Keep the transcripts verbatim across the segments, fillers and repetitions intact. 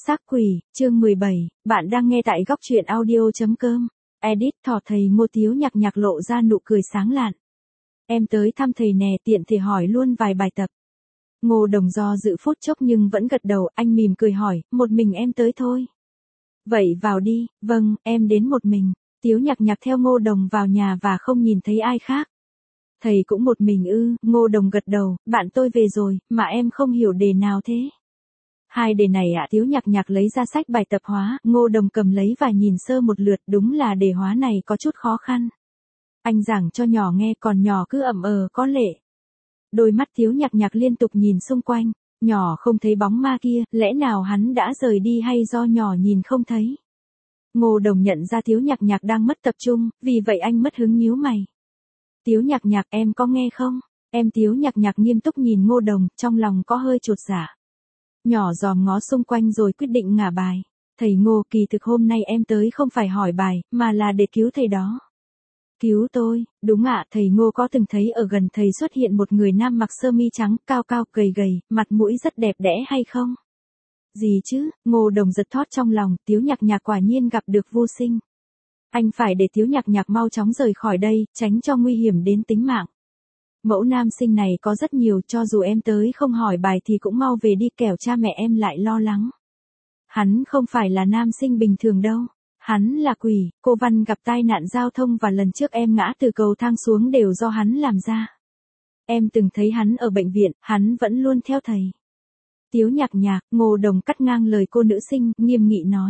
Xác quỷ, chương mười bảy, bạn đang nghe tại góc truyện audio.com. Edit thỏ thầy Ngô. Tiếu Nhạc Nhạc lộ ra nụ cười sáng lạn. Em tới thăm thầy nè, tiện thể hỏi luôn vài bài tập. Ngô Đồng do dự phút chốc nhưng vẫn gật đầu, anh mỉm cười hỏi, một mình em tới thôi. Vậy vào đi, vâng, em đến một mình. Tiếu Nhạc Nhạc theo Ngô Đồng vào nhà và không nhìn thấy ai khác. Thầy cũng một mình ư? Ngô Đồng gật đầu, bạn tôi về rồi, mà em không hiểu đề nào thế. Hai đề này ạ. Tiếu Nhạc Nhạc lấy ra sách bài tập hóa, Ngô Đồng cầm lấy và nhìn sơ một lượt, đúng là đề hóa này có chút khó khăn. Anh giảng cho nhỏ nghe, còn nhỏ cứ ậm ờ có lệ. Đôi mắt Tiếu Nhạc Nhạc liên tục nhìn xung quanh, nhỏ không thấy bóng ma kia, lẽ nào hắn đã rời đi hay do nhỏ nhìn không thấy. Ngô Đồng nhận ra Tiếu Nhạc Nhạc đang mất tập trung, vì vậy anh mất hứng nhíu mày. Tiếu Nhạc Nhạc, em có nghe không? Em. Tiếu Nhạc Nhạc nghiêm túc nhìn Ngô Đồng, trong lòng có hơi chột dạ. Nhỏ dòm ngó xung quanh rồi quyết định ngả bài. Thầy Ngô, kỳ thực hôm nay em tới không phải hỏi bài, mà là để cứu thầy đó. Cứu tôi? Đúng ạ. Thầy Ngô có từng thấy ở gần thầy xuất hiện một người nam mặc sơ mi trắng, cao cao, gầy gầy, mặt mũi rất đẹp đẽ hay không? Gì chứ? Ngô Đồng giật thót trong lòng, Tiếu Nhạc Nhạc quả nhiên gặp được vô sinh. Anh phải để Tiếu Nhạc Nhạc mau chóng rời khỏi đây, tránh cho nguy hiểm đến tính mạng. Mẫu nam sinh này có rất nhiều, cho dù em tới không hỏi bài thì cũng mau về đi, kẻo cha mẹ em lại lo lắng. Hắn không phải là nam sinh bình thường đâu. Hắn là quỷ. Cô Văn gặp tai nạn giao thông và lần trước em ngã từ cầu thang xuống đều do hắn làm ra. Em từng thấy hắn ở bệnh viện, hắn vẫn luôn theo thầy. Tiếu Nhạc Nhạc. Ngô Đồng cắt ngang lời cô nữ sinh, nghiêm nghị nói.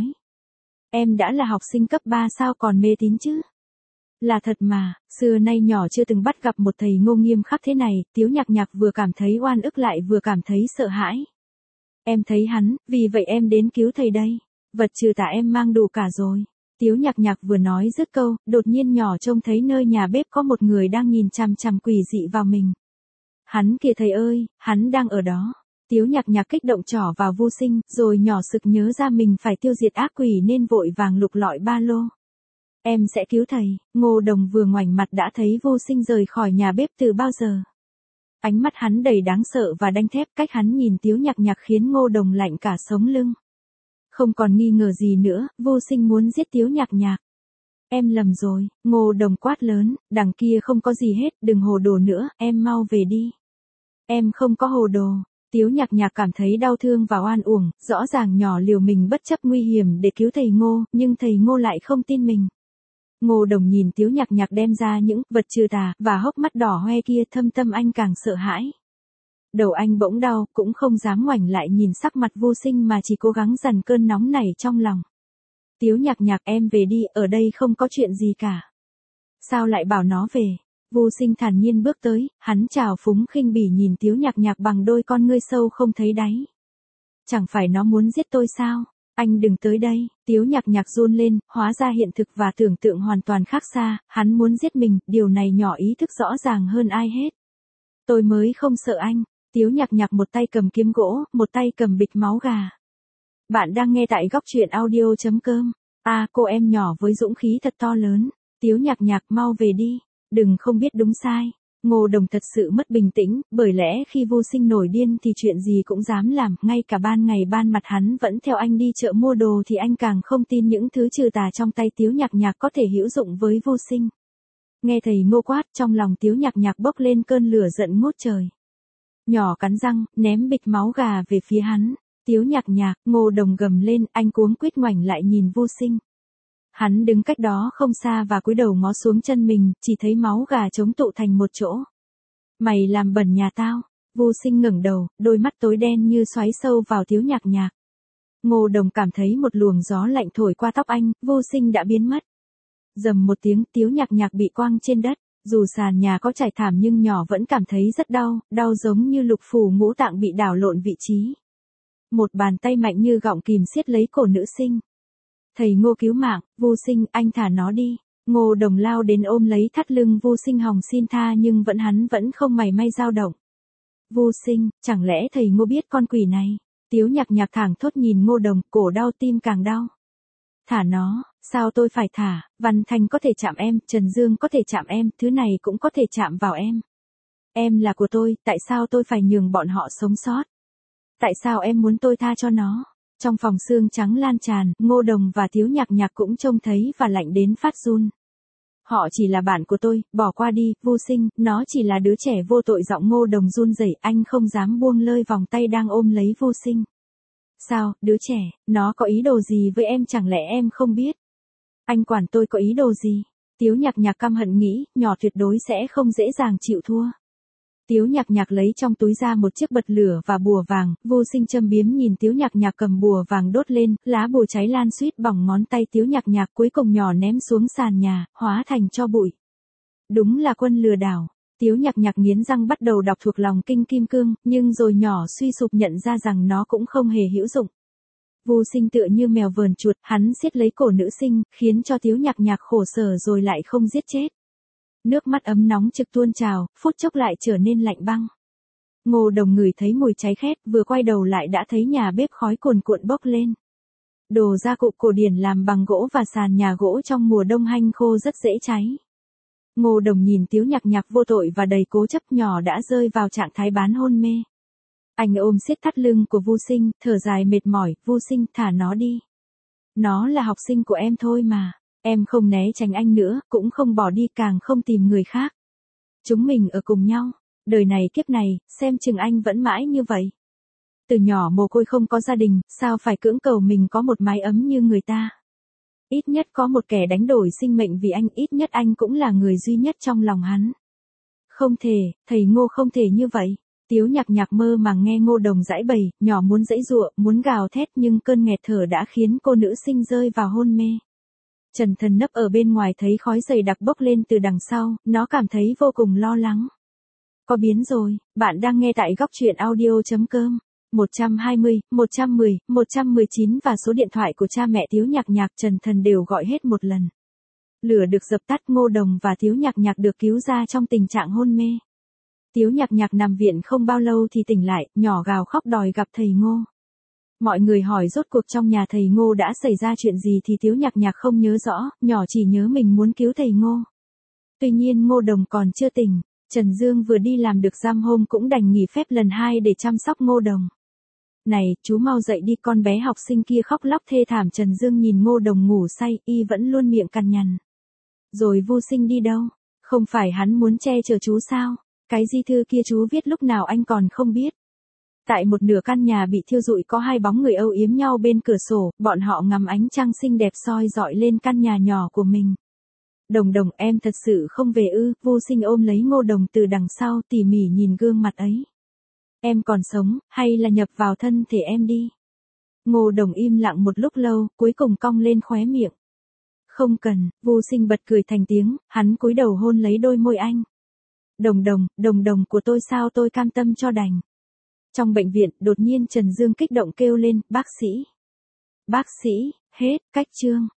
Em đã là học sinh cấp ba sao còn mê tín chứ? Là thật mà, xưa nay nhỏ chưa từng bắt gặp một thầy Ngô nghiêm khắc thế này. Tiếu Nhạc Nhạc vừa cảm thấy oan ức lại vừa cảm thấy sợ hãi. Em thấy hắn, vì vậy em đến cứu thầy đây. Vật trừ tà em mang đủ cả rồi. Tiếu Nhạc Nhạc vừa nói dứt câu, đột nhiên nhỏ trông thấy nơi nhà bếp có một người đang nhìn chằm chằm quỷ dị vào mình. Hắn kìa thầy ơi, hắn đang ở đó. Tiếu Nhạc Nhạc kích động trỏ vào vô sinh, rồi nhỏ sực nhớ ra mình phải tiêu diệt ác quỷ nên vội vàng lục lọi ba lô. Em sẽ cứu thầy. Ngô Đồng vừa ngoảnh mặt đã thấy vô sinh rời khỏi nhà bếp từ bao giờ. Ánh mắt hắn đầy đáng sợ và đanh thép, cách hắn nhìn Tiếu Nhạc Nhạc khiến Ngô Đồng lạnh cả sống lưng. Không còn nghi ngờ gì nữa, vô sinh muốn giết Tiếu Nhạc Nhạc. Em lầm rồi. Ngô Đồng quát lớn, đằng kia không có gì hết, đừng hồ đồ nữa, em mau về đi. Em không có hồ đồ. Tiếu Nhạc Nhạc cảm thấy đau thương và oan uổng, rõ ràng nhỏ liều mình bất chấp nguy hiểm để cứu thầy Ngô, nhưng thầy Ngô lại không tin mình. Ngô Đồng nhìn Tiếu Nhạc Nhạc đem ra những vật trừ tà và hốc mắt đỏ hoe kia, thâm tâm anh càng sợ hãi. Đầu anh bỗng đau, cũng không dám ngoảnh lại nhìn sắc mặt vô sinh mà chỉ cố gắng dằn cơn nóng nảy trong lòng. Tiếu Nhạc Nhạc, em về đi, ở đây không có chuyện gì cả. Sao lại bảo nó về? Vô sinh thản nhiên bước tới, hắn trào phúng khinh bỉ nhìn Tiếu Nhạc Nhạc bằng đôi con ngươi sâu không thấy đáy. Chẳng phải nó muốn giết tôi sao? Anh đừng tới đây. Tiếu Nhạc Nhạc run lên, hóa ra hiện thực và tưởng tượng hoàn toàn khác xa, hắn muốn giết mình, điều này nhỏ ý thức rõ ràng hơn ai hết. Tôi mới không sợ anh. Tiếu Nhạc Nhạc một tay cầm kiếm gỗ, một tay cầm bịch máu gà. Bạn đang nghe tại góc truyện audio.com. À, cô em nhỏ với dũng khí thật to lớn. Tiếu Nhạc Nhạc, mau về đi. Đừng không biết đúng sai. Ngô Đồng thật sự mất bình tĩnh, bởi lẽ khi vô sinh nổi điên thì chuyện gì cũng dám làm, ngay cả ban ngày ban mặt hắn vẫn theo anh đi chợ mua đồ thì anh càng không tin những thứ trừ tà trong tay Tiếu Nhạc Nhạc có thể hữu dụng với vô sinh. Nghe thầy Ngô quát, trong lòng Tiếu Nhạc Nhạc bốc lên cơn lửa giận ngút trời. Nhỏ cắn răng, ném bịch máu gà về phía hắn. Tiếu Nhạc Nhạc. Ngô Đồng gầm lên, anh cuống quýt ngoảnh lại nhìn vô sinh. Hắn đứng cách đó không xa và cúi đầu ngó xuống chân mình, chỉ thấy máu gà chống tụ thành một chỗ. Mày làm bẩn nhà tao. Vô sinh ngẩng đầu, đôi mắt tối đen như xoáy sâu vào Tiếu Nhạc Nhạc. Ngô Đồng cảm thấy một luồng gió lạnh thổi qua tóc anh, vô sinh đã biến mất. Rầm một tiếng, Tiếu Nhạc Nhạc bị quăng trên đất. Dù sàn nhà có trải thảm nhưng nhỏ vẫn cảm thấy rất đau, đau giống như lục phủ ngũ tạng bị đảo lộn vị trí. Một bàn tay mạnh như gọng kìm siết lấy cổ nữ sinh. Thầy Ngô cứu mạng. Vô sinh, anh thả nó đi. Ngô Đồng lao đến ôm lấy thắt lưng vô sinh hòng xin tha nhưng vẫn hắn vẫn không mảy may dao động. Vô sinh, chẳng lẽ thầy Ngô biết con quỷ này? Tiếu Nhạc Nhạc thảng thốt nhìn Ngô Đồng, cổ đau tim càng đau. Thả nó. Sao tôi phải thả? Văn Thanh có thể chạm em, Trần Dương có thể chạm em, thứ này cũng có thể chạm vào em. Em là của tôi, tại sao tôi phải nhường bọn họ sống sót? Tại sao em muốn tôi tha cho nó? Trong phòng sương trắng lan tràn, Ngô Đồng và Tiếu Nhạc Nhạc cũng trông thấy và lạnh đến phát run. Họ chỉ là bạn của tôi, bỏ qua đi, Vô Sinh, nó chỉ là đứa trẻ vô tội. Giọng Ngô Đồng run rẩy, anh không dám buông lơi vòng tay đang ôm lấy Vô Sinh. Sao, đứa trẻ, nó có ý đồ gì với em, chẳng lẽ em không biết? Anh quản tôi có ý đồ gì? Tiếu Nhạc Nhạc căm hận nghĩ, nhỏ tuyệt đối sẽ không dễ dàng chịu thua. Tiếu Nhạc Nhạc lấy trong túi ra một chiếc bật lửa và bùa vàng, Vô Sinh châm biếm nhìn Tiếu Nhạc Nhạc cầm bùa vàng đốt lên, lá bùa cháy lan suýt bỏng ngón tay Tiếu Nhạc Nhạc, cuối cùng nhỏ ném xuống sàn nhà, hóa thành tro bụi. Đúng là quân lừa đảo. Tiếu Nhạc Nhạc nghiến răng bắt đầu đọc thuộc lòng kinh kim cương, nhưng rồi nhỏ suy sụp nhận ra rằng nó cũng không hề hữu dụng. Vô Sinh tựa như mèo vờn chuột, hắn siết lấy cổ nữ sinh, khiến cho Tiếu Nhạc Nhạc khổ sở rồi lại không giết chết. Nước mắt ấm nóng trực tuôn trào, phút chốc lại trở nên lạnh băng. Ngô Đồng ngửi thấy mùi cháy khét, vừa quay đầu lại đã thấy nhà bếp khói cuồn cuộn bốc lên. Đồ gia cụ cổ điển làm bằng gỗ và sàn nhà gỗ trong mùa đông hanh khô rất dễ cháy. Ngô Đồng nhìn Tiếu Nhạc Nhạc vô tội và đầy cố chấp, nhỏ đã rơi vào trạng thái bán hôn mê. Anh ôm siết thắt lưng của Vô Sinh, thở dài mệt mỏi, Vô Sinh, thả nó đi. Nó là học sinh của em thôi mà. Em không né tránh anh nữa, cũng không bỏ đi, càng không tìm người khác. Chúng mình ở cùng nhau. Đời này kiếp này, xem chừng anh vẫn mãi như vậy. Từ nhỏ mồ côi không có gia đình, sao phải cưỡng cầu mình có một mái ấm như người ta. Ít nhất có một kẻ đánh đổi sinh mệnh vì anh, ít nhất anh cũng là người duy nhất trong lòng hắn. Không thể, thầy Ngô không thể như vậy. Tiếu Nhạc Nhạc mơ màng nghe Ngô Đồng giãi bày, nhỏ muốn giãy giụa, muốn gào thét nhưng cơn nghẹt thở đã khiến cô nữ sinh rơi vào hôn mê. Trần Thần nấp ở bên ngoài thấy khói dày đặc bốc lên từ đằng sau, nó cảm thấy vô cùng lo lắng. Có biến rồi, bạn đang nghe tại góc truyện audio chấm com. một trăm hai mươi, một trăm mười, một trăm mười chín và số điện thoại của cha mẹ Tiếu Nhạc Nhạc, Trần Thần đều gọi hết một lần. Lửa được dập tắt, Ngô Đồng và Tiếu Nhạc Nhạc được cứu ra trong tình trạng hôn mê. Tiếu Nhạc Nhạc nằm viện không bao lâu thì tỉnh lại, nhỏ gào khóc đòi gặp thầy Ngô. Mọi người hỏi rốt cuộc trong nhà thầy Ngô đã xảy ra chuyện gì thì Tiếu Nhạc Nhạc không nhớ rõ, nhỏ chỉ nhớ mình muốn cứu thầy Ngô. Tuy nhiên Ngô Đồng còn chưa tỉnh, Trần Dương vừa đi làm được giam hôm cũng đành nghỉ phép lần hai để chăm sóc Ngô Đồng. Này, chú mau dậy đi, con bé học sinh kia khóc lóc thê thảm. Trần Dương nhìn Ngô Đồng ngủ say, y vẫn luôn miệng cằn nhằn. Rồi Vô Sinh đi đâu? Không phải hắn muốn che chở chú sao? Cái di thư kia chú viết lúc nào anh còn không biết. Tại một nửa căn nhà bị thiêu rụi có hai bóng người âu yếm nhau bên cửa sổ, bọn họ ngắm ánh trăng xinh đẹp soi dọi lên căn nhà nhỏ của mình. Đồng Đồng, em thật sự không về ư? Vô Sinh ôm lấy Ngô Đồng từ đằng sau, tỉ mỉ nhìn gương mặt ấy. Em còn sống, hay là nhập vào thân thể em đi? Ngô Đồng im lặng một lúc lâu, cuối cùng cong lên khóe miệng. Không cần, Vô Sinh bật cười thành tiếng, hắn cúi đầu hôn lấy đôi môi anh. Đồng Đồng, Đồng Đồng của tôi sao tôi cam tâm cho đành. Trong bệnh viện, đột nhiên Trần Dương kích động kêu lên, bác sĩ. Bác sĩ, hết, cách chương.